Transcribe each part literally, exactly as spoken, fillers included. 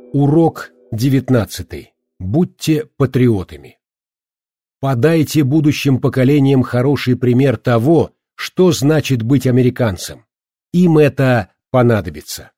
Урок девятнадцатый. Будьте патриотами. Подайте будущим поколениям хороший пример того, что значит быть американцем. Им это понадобится.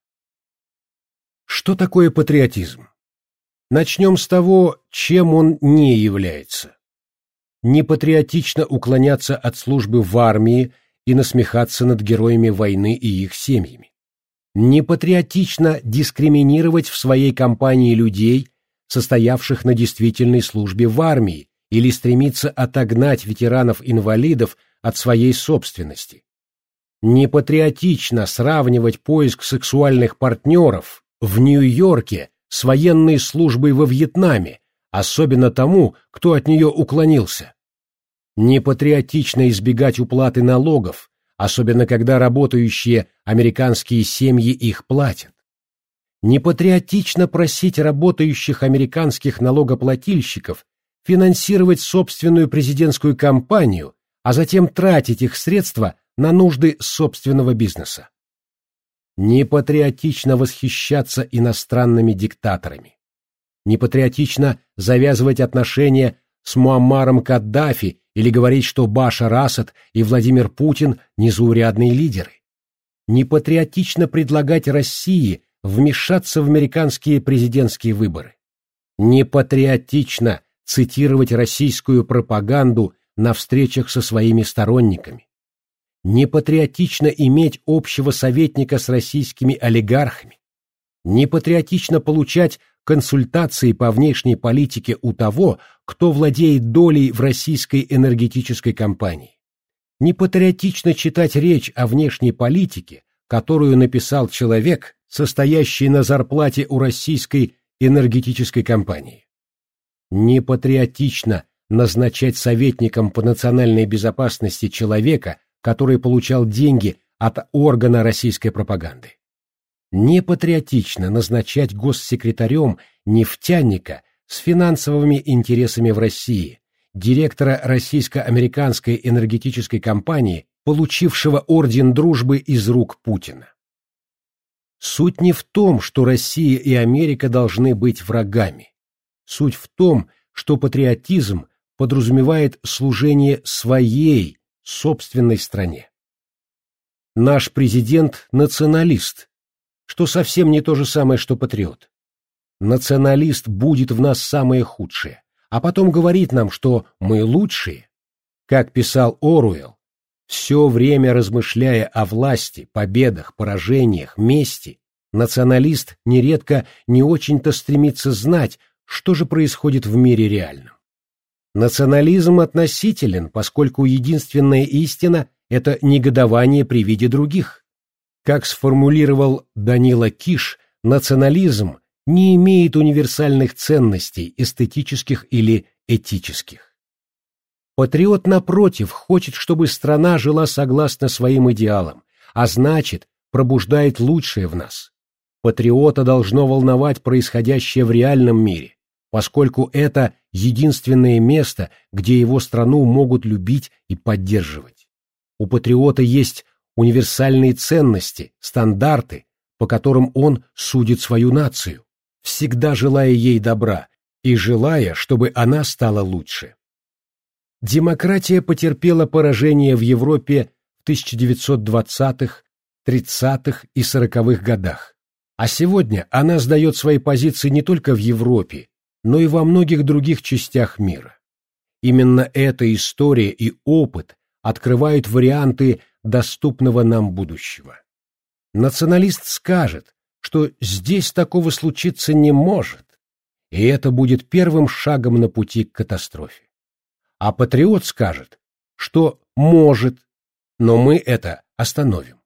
Что такое патриотизм? Начнем с того, чем он не является. Непатриотично уклоняться от службы в армии и насмехаться над героями войны и их семьями. Непатриотично дискриминировать в своей компании людей, состоявших на действительной службе в армии, или стремиться отогнать ветеранов-инвалидов от своей собственности. Непатриотично сравнивать поиск сексуальных партнеров в Нью-Йорке с военной службой во Вьетнаме, особенно тому, кто от нее уклонился. Непатриотично избегать уплаты налогов, особенно когда работающие американские семьи их платят. Непатриотично просить работающих американских налогоплательщиков финансировать собственную президентскую кампанию, а затем тратить их средства на нужды собственного бизнеса. Непатриотично восхищаться иностранными диктаторами. Непатриотично завязывать отношения с Муаммаром Каддафи или говорить, что Башар Асад и Владимир Путин – незаурядные лидеры. Непатриотично предлагать России вмешаться в американские президентские выборы. Непатриотично цитировать российскую пропаганду на встречах со своими сторонниками. Непатриотично иметь общего советника с российскими олигархами. Непатриотично получать консультации по внешней политике у того, кто владеет долей в российской энергетической компании. Непатриотично читать речь о внешней политике, которую написал человек, состоящий на зарплате у российской энергетической компании. Непатриотично назначать советником по национальной безопасности человека, который получал деньги от органа российской пропаганды. Непатриотично назначать госсекретарем нефтяника с финансовыми интересами в России, директора российско-американской энергетической компании, получившего орден дружбы из рук Путина. Суть не в том, что Россия и Америка должны быть врагами. Суть в том, что патриотизм подразумевает служение своей, собственной стране. Наш президент – националист, что совсем не то же самое, что патриот. Националист будет в нас самое худшее, а потом говорит нам, что мы лучшие. Как писал Оруэлл, все время размышляя о власти, победах, поражениях, мести, националист нередко не очень-то стремится знать, что же происходит в мире реальном. Национализм относителен, поскольку единственная истина – это негодование при виде других. Как сформулировал Данила Киш, национализм не имеет универсальных ценностей, эстетических или этических. Патриот, напротив, хочет, чтобы страна жила согласно своим идеалам, а значит, пробуждает лучшее в нас. Патриота должно волновать происходящее в реальном мире, поскольку это единственное место, где его страну могут любить и поддерживать. У патриота есть универсальные ценности, стандарты, по которым он судит свою нацию, всегда желая ей добра и желая, чтобы она стала лучше. Демократия потерпела поражение в Европе в тысяча девятьсот двадцатых, тридцатых и сороковых годах, а сегодня она сдает свои позиции не только в Европе, но и во многих других частях мира. Именно эта история и опыт открывают варианты доступного нам будущего. Националист скажет, что здесь такого случиться не может, и это будет первым шагом на пути к катастрофе. А патриот скажет, что может, но мы это остановим.